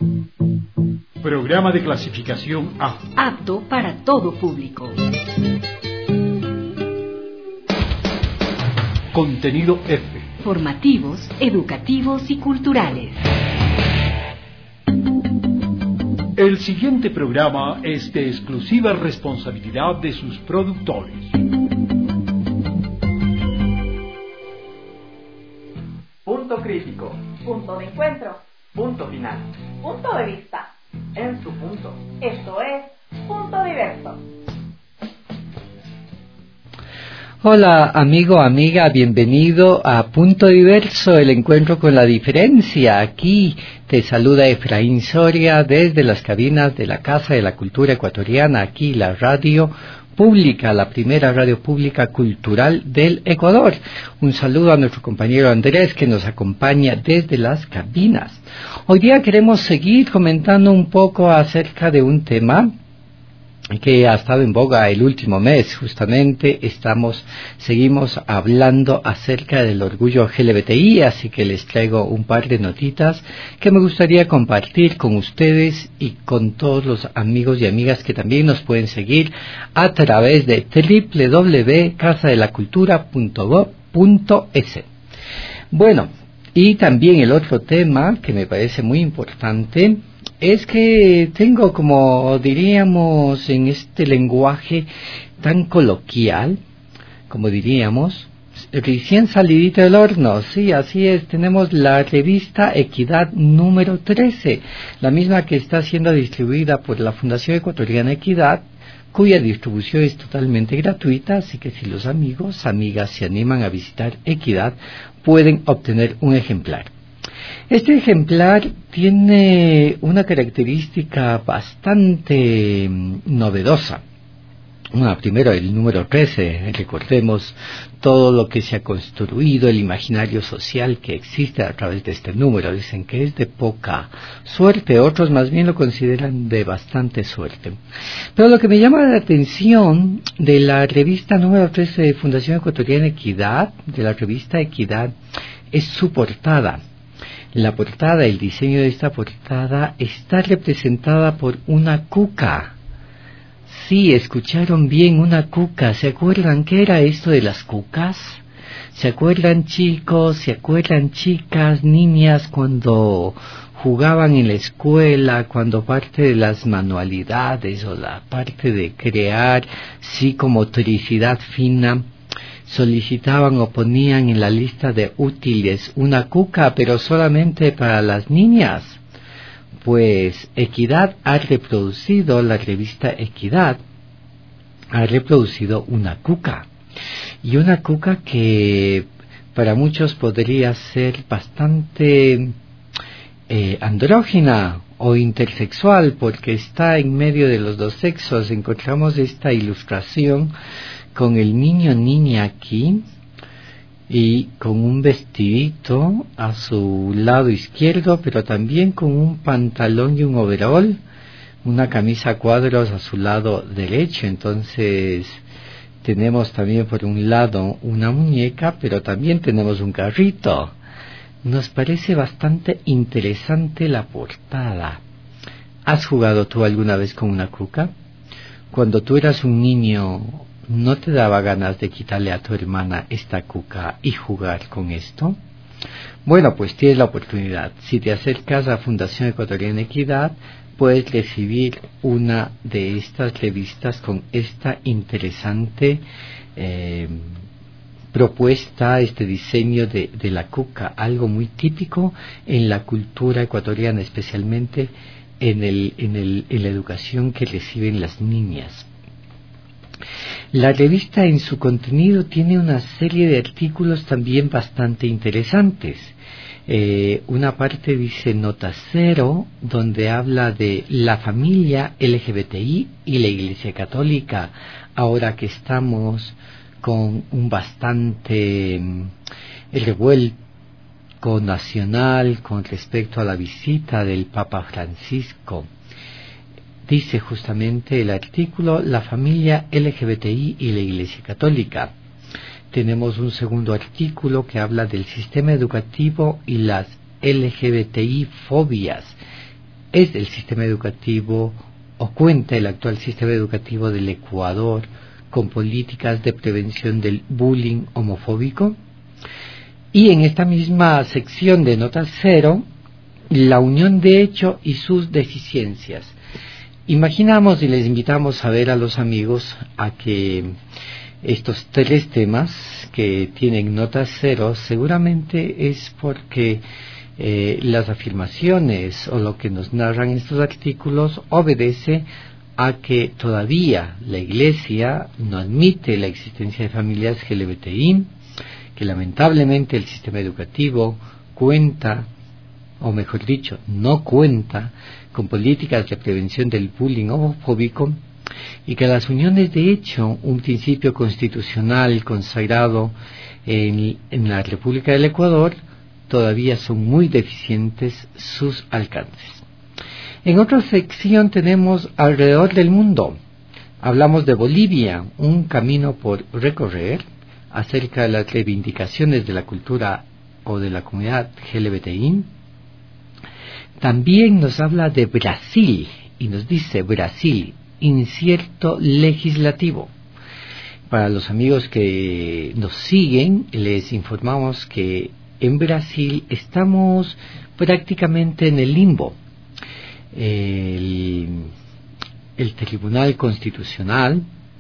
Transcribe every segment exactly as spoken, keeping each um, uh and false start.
Programa de clasificación A. Apto para todo público. Contenido F. Formativos, educativos y culturales. El siguiente programa es de exclusiva responsabilidad de sus productores. Punto crítico. Punto de encuentro. Punto final. Punto de vista. En su punto. Esto es Punto Diverso. Hola amigo, amiga, bienvenido a Punto Diverso, el encuentro con la diferencia. Aquí te saluda Efraín Soria desde las cabinas de la Casa de la Cultura Ecuatoriana, aquí la radio pública, la primera radio pública cultural del Ecuador. Un saludo a nuestro compañero Andrés que nos acompaña desde las cabinas. Hoy día queremos seguir comentando un poco acerca de un tema que ha estado en boga el último mes. Justamente estamos, seguimos hablando acerca del orgullo L G B T I, así que les traigo un par de notitas que me gustaría compartir con ustedes y con todos los amigos y amigas que también nos pueden seguir a través de doble u doble u doble u punto casa de la cultura punto gob punto es. Bueno, y también el otro tema que me parece muy importante es que tengo, como diríamos en este lenguaje tan coloquial, como diríamos, recién salidita del horno. Sí, así es, tenemos la revista Equidad número trece, la misma que está siendo distribuida por la Fundación Ecuatoriana Equidad, cuya distribución es totalmente gratuita, así que si los amigos, amigas se animan a visitar Equidad, pueden obtener un ejemplar. Este ejemplar tiene una característica bastante novedosa. Bueno, primero el número trece, recordemos todo lo que se ha construido, el imaginario social que existe a través de este número. Dicen que es de poca suerte, otros más bien lo consideran de bastante suerte. Pero lo que me llama la atención de la revista número trece de Fundación Ecuatoriana Equidad, de la revista Equidad, es su portada. La portada, el diseño de esta portada está representada por una cuca. Sí, escucharon bien, una cuca. ¿Se acuerdan qué era esto de las cucas? ¿Se acuerdan, chicos? ¿Se acuerdan, chicas, niñas, cuando jugaban en la escuela, cuando parte de las manualidades o la parte de crear psicomotricidad fina solicitaban o ponían en la lista de útiles una cuca, pero solamente para las niñas? Pues Equidad ha reproducido, la revista Equidad ha reproducido una cuca, y una cuca que para muchos podría ser bastante eh, andrógina o intersexual, porque está en medio de los dos sexos. Encontramos esta ilustración con el niño niña aquí y con un vestidito a su lado izquierdo, pero también con un pantalón y un overol, una camisa a cuadros a su lado derecho. Entonces tenemos también por un lado una muñeca, pero también tenemos un carrito. Nos parece bastante interesante la portada. ¿Has jugado tú alguna vez con una cuca? Cuando tú eras un niño, ¿no te daba ganas de quitarle a tu hermana esta cuca y jugar con esto? Bueno, pues tienes la oportunidad. Si te acercas a Fundación Ecuatoriana Equidad, puedes recibir una de estas revistas con esta interesante eh, propuesta, este diseño de, de la cuca, algo muy típico en la cultura ecuatoriana, especialmente en, el, en, el, en la educación que reciben las niñas. La revista en su contenido tiene una serie de artículos también bastante interesantes. Eh, una parte dice Nota Cero, donde habla de la familia L G B T I y la Iglesia Católica, ahora que estamos con un bastante eh, revuelco nacional con respecto a la visita del Papa Francisco. Dice justamente el artículo, la familia L G B T I y la Iglesia Católica. Tenemos un segundo artículo que habla del sistema educativo y las L G B T I fobias. es el sistema educativo o cuenta el actual sistema educativo del Ecuador con políticas de prevención del bullying homofóbico? Y en esta misma sección de Nota Cero, la unión de hecho y sus deficiencias. Imaginamos y les invitamos a ver a los amigos a que estos tres temas que tienen Nota Cero seguramente es porque eh, las afirmaciones o lo que nos narran estos artículos obedece a que todavía la Iglesia no admite la existencia de familias L G B T I, que lamentablemente el sistema educativo cuenta, o mejor dicho, no cuenta con políticas de prevención del bullying homofóbico, y que las uniones de hecho, un principio constitucional consagrado en, en la República del Ecuador, todavía son muy deficientes sus alcances. En otra sección tenemos alrededor del mundo. Hablamos de Bolivia, un camino por recorrer, acerca de las reivindicaciones de la cultura o de la comunidad L G B T I. También nos habla de Brasil y nos dice Brasil, incierto legislativo. Para los amigos que nos siguen, les informamos que en Brasil estamos prácticamente en el limbo. El, el Tribunal Constitucional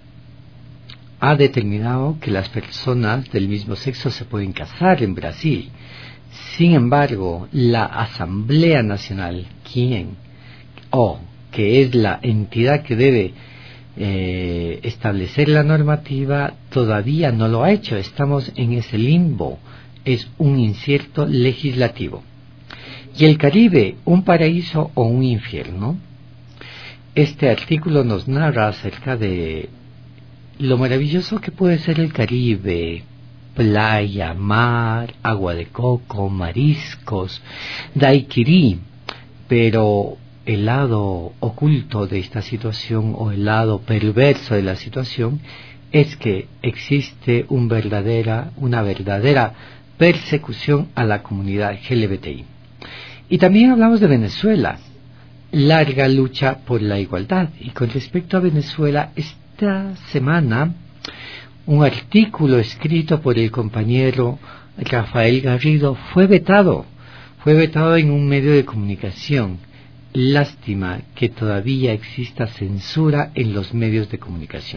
ha determinado que las personas del mismo sexo se pueden casar en Brasil. Sin embargo, la Asamblea Nacional, quien o que es la entidad que debe eh, establecer la normativa, todavía no lo ha hecho. Estamos en ese limbo. Es un incierto legislativo. Y el Caribe, un paraíso o un infierno. Este artículo nos narra acerca de lo maravilloso que puede ser el Caribe: playa, mar, agua de coco, mariscos, daiquiri. Pero el lado oculto de esta situación, o el lado perverso de la situación, es que existe un verdadera, una verdadera persecución a la comunidad L G B T I. Y también hablamos de Venezuela, larga lucha por la igualdad. Y con respecto a Venezuela, esta semana un artículo escrito por el compañero Rafael Garrido fue vetado, fue vetado en un medio de comunicación. Lástima que todavía exista censura en los medios de comunicación.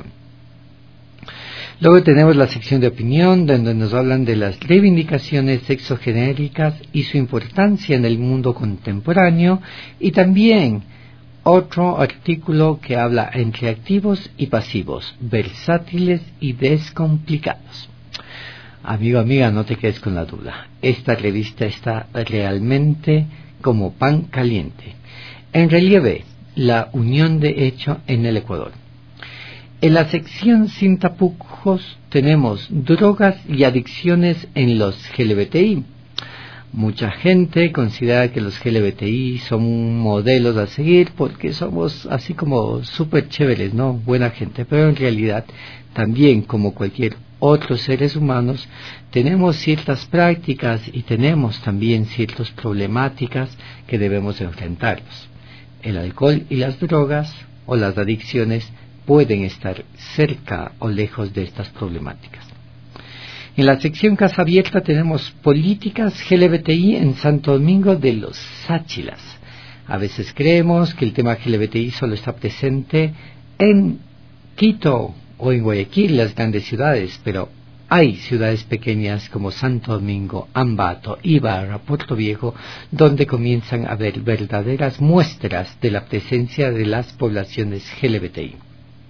Luego tenemos la sección de opinión, donde nos hablan de las reivindicaciones sexogenéricas y su importancia en el mundo contemporáneo, y también otro artículo que habla entre activos y pasivos, versátiles y descomplicados. Amigo, amiga, no te quedes con la duda. Esta revista está realmente como pan caliente. En relieve, la unión de hecho en el Ecuador. En la sección sin tapujos tenemos drogas y adicciones en los L G B T I. Mucha gente considera que los L G B T I son modelos a seguir porque somos así como súper chéveres, ¿no? Buena gente, pero en realidad también, como cualquier otros seres humanos, tenemos ciertas prácticas y tenemos también ciertas problemáticas que debemos enfrentarlos. El alcohol y las drogas o las adicciones pueden estar cerca o lejos de estas problemáticas. En la sección Casa Abierta tenemos políticas L G B T I en Santo Domingo de los Sáchilas. A veces creemos que el tema L G B T I solo está presente en Quito o en Guayaquil, las grandes ciudades, pero hay ciudades pequeñas como Santo Domingo, Ambato, Ibarra, Puerto Viejo, donde comienzan a haber verdaderas muestras de la presencia de las poblaciones L G B T I.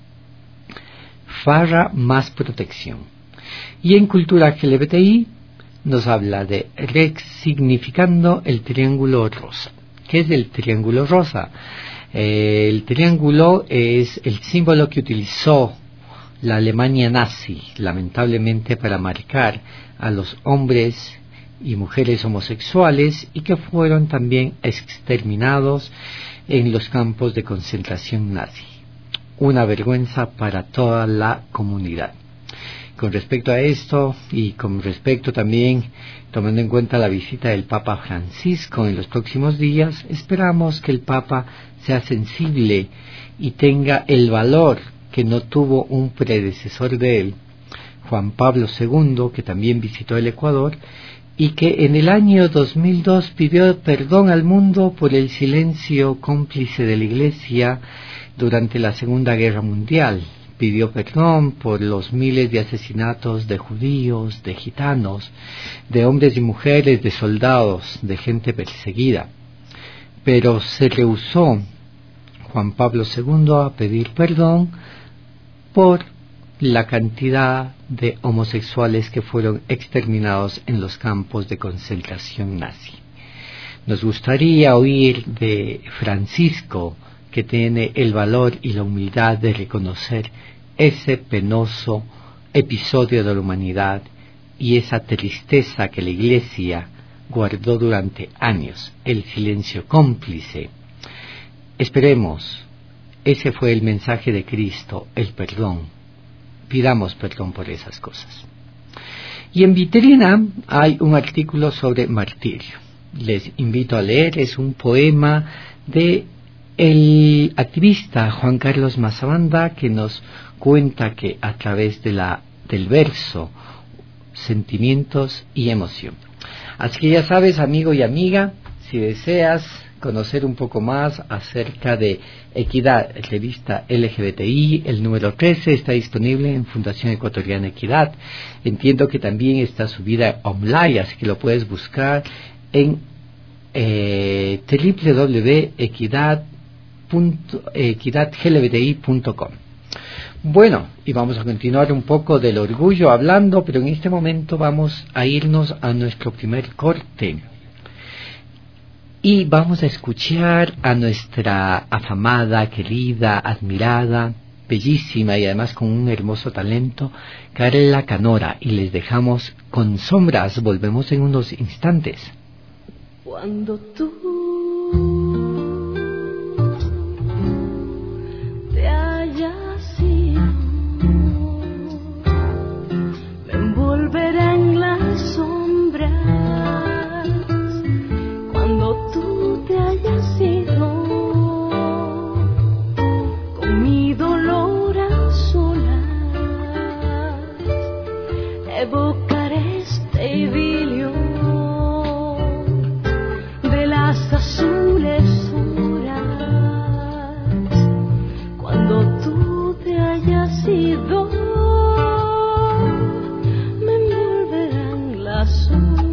Farra más protección. Y en cultura L G B T I nos habla de resignificando el triángulo rosa. ¿Qué es el triángulo rosa? Eh, el triángulo es el símbolo que utilizó la Alemania nazi, lamentablemente, para marcar a los hombres y mujeres homosexuales, y que fueron también exterminados en los campos de concentración nazi. Una vergüenza para toda la comunidad. con respecto a esto y con respecto también, tomando en cuenta la visita del Papa Francisco en los próximos días, esperamos que el Papa sea sensible y tenga el valor que no tuvo un predecesor de él, Juan Pablo segundo, que también visitó el Ecuador, y que en el año dos mil dos pidió perdón al mundo por el silencio cómplice de la Iglesia durante la Segunda Guerra Mundial. Pidió perdón por los miles de asesinatos de judíos, de gitanos, de hombres y mujeres, de soldados, de gente perseguida. Pero se rehusó Juan Pablo segundo a pedir perdón por la cantidad de homosexuales que fueron exterminados en los campos de concentración nazi. Nos gustaría oír de Francisco, que tiene el valor y la humildad de reconocer ese penoso episodio de la humanidad y esa tristeza que la Iglesia guardó durante años, el silencio cómplice. Esperemos, ese fue el mensaje de Cristo, el perdón. Pidamos perdón por esas cosas. Y en vitrina hay un artículo sobre martirio. Les invito a leer, es un poema de el activista Juan Carlos Mazabanda, que nos cuenta que a través de la del verso, sentimientos y emoción. Así que ya sabes, amigo y amiga, si deseas conocer un poco más acerca de Equidad, revista L G B T I, el número trece está disponible en Fundación Ecuatoriana Equidad. Entiendo que también está subida online, así que lo puedes buscar en eh, w w w punto equidad g l b t i punto com. Bueno, y vamos a continuar un poco del orgullo hablando, pero en este momento vamos a irnos a nuestro primer corte. Y vamos a escuchar a nuestra afamada, querida, admirada, bellísima y además con un hermoso talento, Carla Canora. Y les dejamos con Sombras. Volvemos en unos instantes. Cuando tú te hayas ido, me envolverá en las sombras. Cuando tú te hayas ido, con mi dolor a solas, evocaré este idilio de las azules horas. Cuando tú te hayas ido, me envolverán las sombras.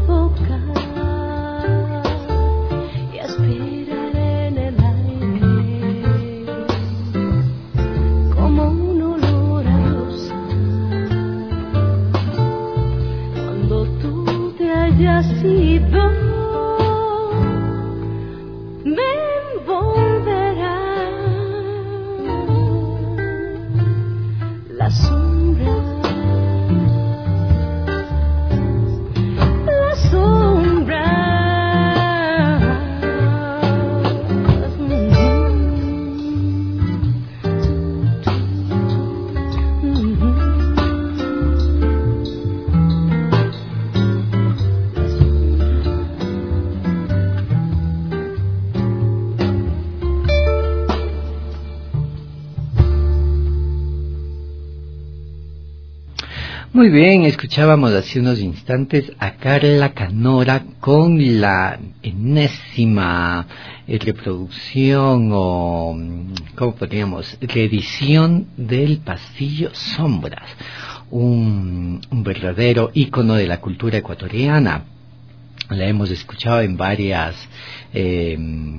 Esperaré en el aire Muy bien, escuchábamos hace unos instantes a Carla Canora con la enésima eh, reproducción o, ¿cómo podríamos? Reedición del Pasillo Sombras, un, un verdadero ícono de la cultura ecuatoriana. La hemos escuchado en varias eh,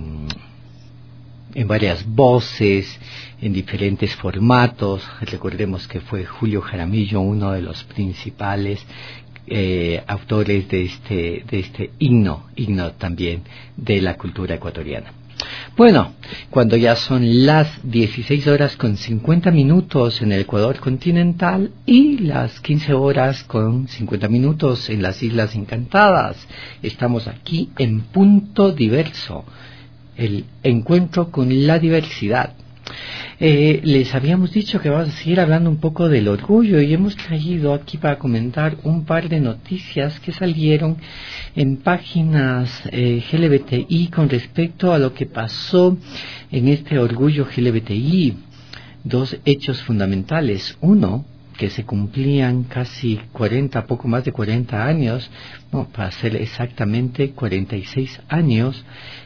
en varias voces, en diferentes formatos. Recordemos que fue Julio Jaramillo uno de los principales eh, autores de este de este himno, himno también de la cultura ecuatoriana. Bueno, cuando ya son las dieciséis horas con cincuenta minutos en el Ecuador continental y las quince horas con cincuenta minutos en las Islas Encantadas, estamos aquí en Punto Diverso, el encuentro con la diversidad. Eh, les habíamos dicho que vamos a seguir hablando un poco del orgullo y hemos traído aquí para comentar un par de noticias que salieron en páginas eh, L G B T I con respecto a lo que pasó en este orgullo L G B T I. Dos hechos fundamentales. Uno, que se cumplían casi cuarenta, poco más de cuarenta años, no, para ser exactamente cuarenta y seis años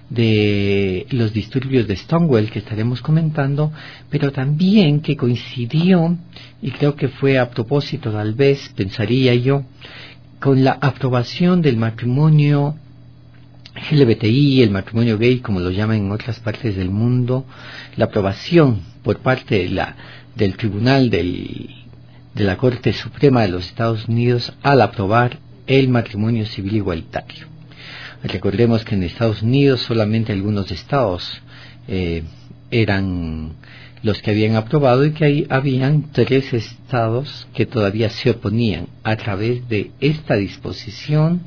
de los disturbios de Stonewall que estaremos comentando, pero también que coincidió, y creo que fue a propósito tal vez, pensaría yo, con la aprobación del matrimonio L G B T I, el matrimonio gay, como lo llaman en otras partes del mundo, la aprobación por parte de la, del Tribunal del de la Corte Suprema de los Estados Unidos al aprobar el matrimonio civil igualitario. Recordemos que en Estados Unidos solamente algunos estados eh, eran los que habían aprobado y que ahí habían tres estados que todavía se oponían. A través de esta disposición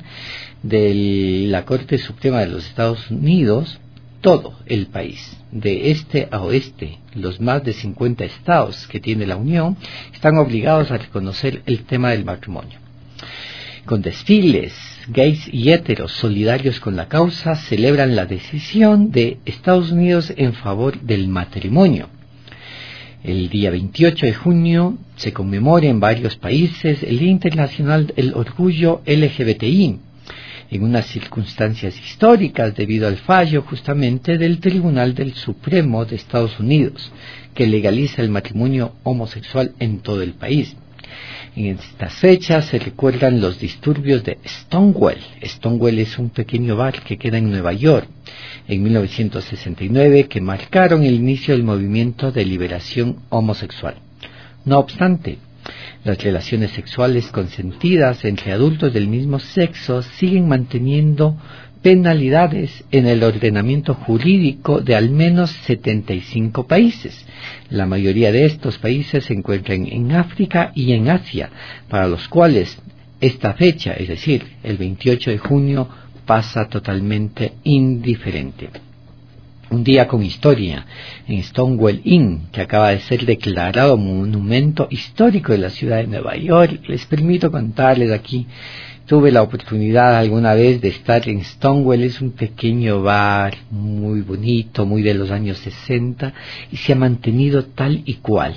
de la Corte Suprema de los Estados Unidos, todo el país, de este a oeste, los más de cincuenta estados que tiene la Unión, están obligados a reconocer el tema del matrimonio. Con desfiles, gays y héteros solidarios con la causa, celebran la decisión de Estados Unidos en favor del matrimonio. El día veintiocho de junio se conmemora en varios países el Día Internacional del Orgullo L G B T I, en unas circunstancias históricas debido al fallo justamente del Tribunal del Supremo de Estados Unidos, que legaliza el matrimonio homosexual en todo el país. En estas fechas se recuerdan los disturbios de Stonewall. Stonewall es un pequeño bar que queda en Nueva York, en mil novecientos sesenta y nueve, que marcaron el inicio del movimiento de liberación homosexual. No obstante, las relaciones sexuales consentidas entre adultos del mismo sexo siguen manteniendo penalidades en el ordenamiento jurídico de al menos setenta y cinco países. La mayoría de estos países se encuentran en África y en Asia, para los cuales esta fecha, es decir, el veintiocho de junio, pasa totalmente indiferente. Un día con historia en Stonewall Inn, que acaba de ser declarado monumento histórico de la ciudad de Nueva York. Les permito contarles aquí, tuve la oportunidad alguna vez de estar en Stonewall. Es un pequeño bar muy bonito, muy de los años sesenta, y se ha mantenido tal y cual.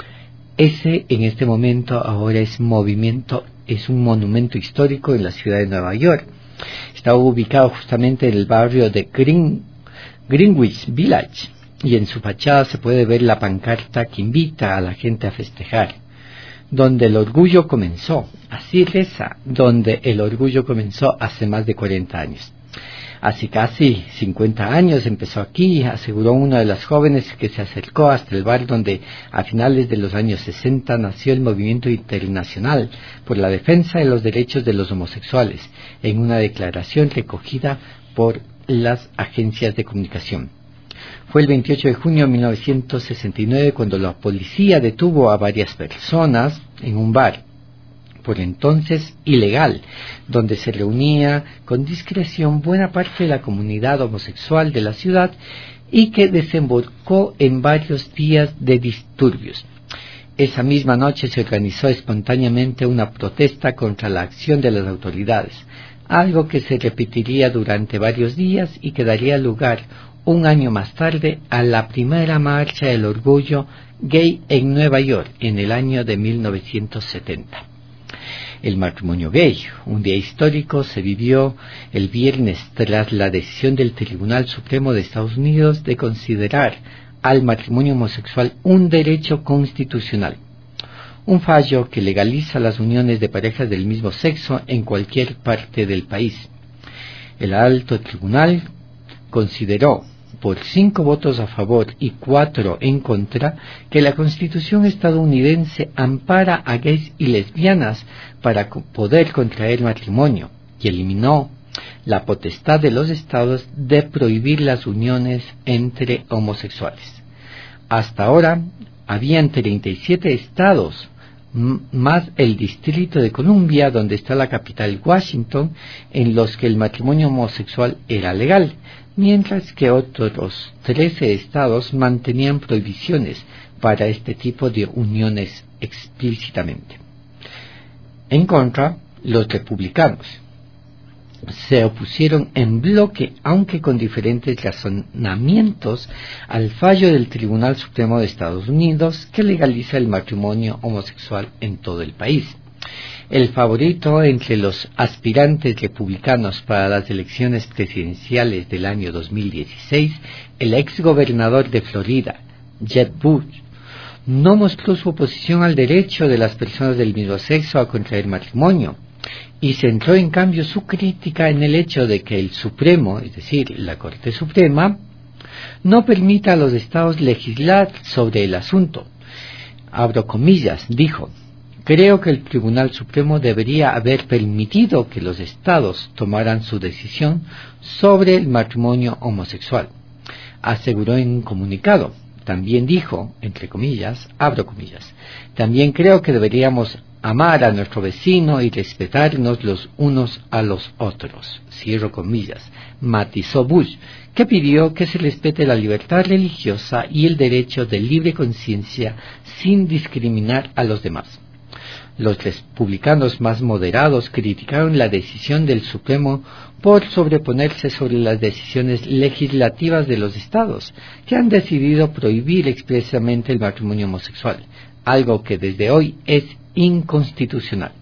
Ese en este momento ahora es movimiento, es un monumento histórico en la ciudad de Nueva York. Está ubicado justamente en el barrio de Green Greenwich Village, y en su fachada se puede ver la pancarta que invita a la gente a festejar. Donde el orgullo comenzó, así reza, donde el orgullo comenzó hace más de cuarenta años. Hace casi cincuenta años empezó aquí, aseguró una de las jóvenes que se acercó hasta el bar donde a finales de los años sesenta nació el movimiento internacional por la defensa de los derechos de los homosexuales, en una declaración recogida por las agencias de comunicación. Fue el veintiocho de junio de mil novecientos sesenta y nueve cuando la policía detuvo a varias personas en un bar, por entonces ilegal, donde se reunía con discreción buena parte de la comunidad homosexual de la ciudad y que desembocó en varios días de disturbios. Esa misma noche se organizó espontáneamente una protesta contra la acción de las autoridades, algo que se repetiría durante varios días y que daría lugar un año más tarde a la primera marcha del orgullo gay en Nueva York en el año de mil novecientos setenta. El matrimonio gay, un día histórico, se vivió el viernes tras la decisión del Tribunal Supremo de Estados Unidos de considerar al matrimonio homosexual un derecho constitucional. Un fallo que legaliza las uniones de parejas del mismo sexo en cualquier parte del país. El alto tribunal consideró, por cinco votos a favor y cuatro en contra, que la Constitución estadounidense ampara a gays y lesbianas para poder contraer matrimonio y eliminó la potestad de los estados de prohibir las uniones entre homosexuales. Hasta ahora, habían treinta y siete estados, más el Distrito de Columbia, donde está la capital Washington, en los que el matrimonio homosexual era legal, mientras que otros trece estados mantenían prohibiciones para este tipo de uniones explícitamente. En contra, los republicanos se opusieron en bloque, aunque con diferentes razonamientos, al fallo del Tribunal Supremo de Estados Unidos que legaliza el matrimonio homosexual en todo el país. El favorito entre los aspirantes republicanos para las elecciones presidenciales del año dos mil dieciséis, el exgobernador de Florida, Jeb Bush, no mostró su oposición al derecho de las personas del mismo sexo a contraer matrimonio, y centró en cambio su crítica en el hecho de que el Supremo, es decir, la Corte Suprema, no permita a los estados legislar sobre el asunto. Abro comillas, dijo: creo que el Tribunal Supremo debería haber permitido que los estados tomaran su decisión sobre el matrimonio homosexual, aseguró en un comunicado. También dijo, entre comillas, abro comillas, también creo que deberíamos amar a nuestro vecino y respetarnos los unos a los otros, cierro comillas, matizó Bush, que pidió que se respete la libertad religiosa y el derecho de libre conciencia sin discriminar a los demás. Los republicanos más moderados criticaron la decisión del Supremo por sobreponerse sobre las decisiones legislativas de los estados, que han decidido prohibir expresamente el matrimonio homosexual, algo que desde hoy es inconstitucional.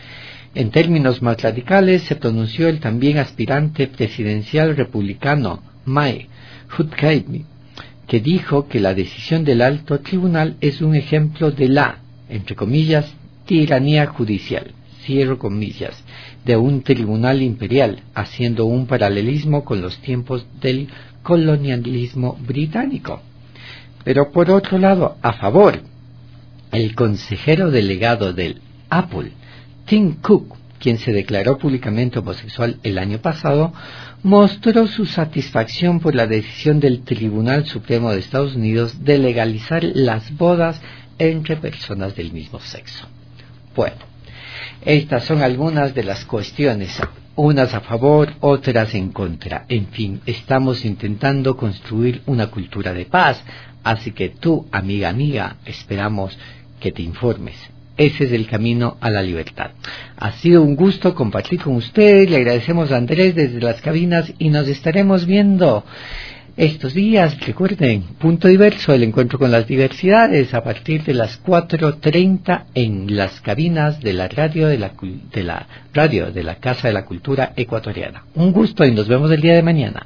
En términos más radicales se pronunció el también aspirante presidencial republicano Mike Huckabee, que dijo que la decisión del alto tribunal es un ejemplo de la, entre comillas, tiranía judicial, cierro comillas, de un tribunal imperial, haciendo un paralelismo con los tiempos del colonialismo británico. Pero por otro lado, a favor, el consejero delegado del Apple, Tim Cook, quien se declaró públicamente homosexual el año pasado, mostró su satisfacción por la decisión del Tribunal Supremo de Estados Unidos de legalizar las bodas entre personas del mismo sexo. Bueno, estas son algunas de las cuestiones, unas a favor, otras en contra. En fin, estamos intentando construir una cultura de paz, así que tú, amiga, amiga, esperamos que te informes. Ese es el camino a la libertad. Ha sido un gusto compartir con ustedes, le agradecemos a Andrés desde las cabinas y nos estaremos viendo estos días. Recuerden, Punto Diverso, el encuentro con las diversidades, a partir de las cuatro treinta en las cabinas de la radio de la, de la radio de la Casa de la Cultura Ecuatoriana. Un gusto y nos vemos el día de mañana.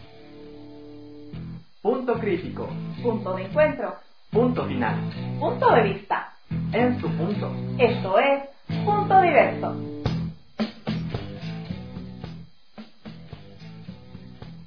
Punto crítico. Punto de encuentro. Punto final. Punto de vista. En su punto. Esto es Punto Diverso.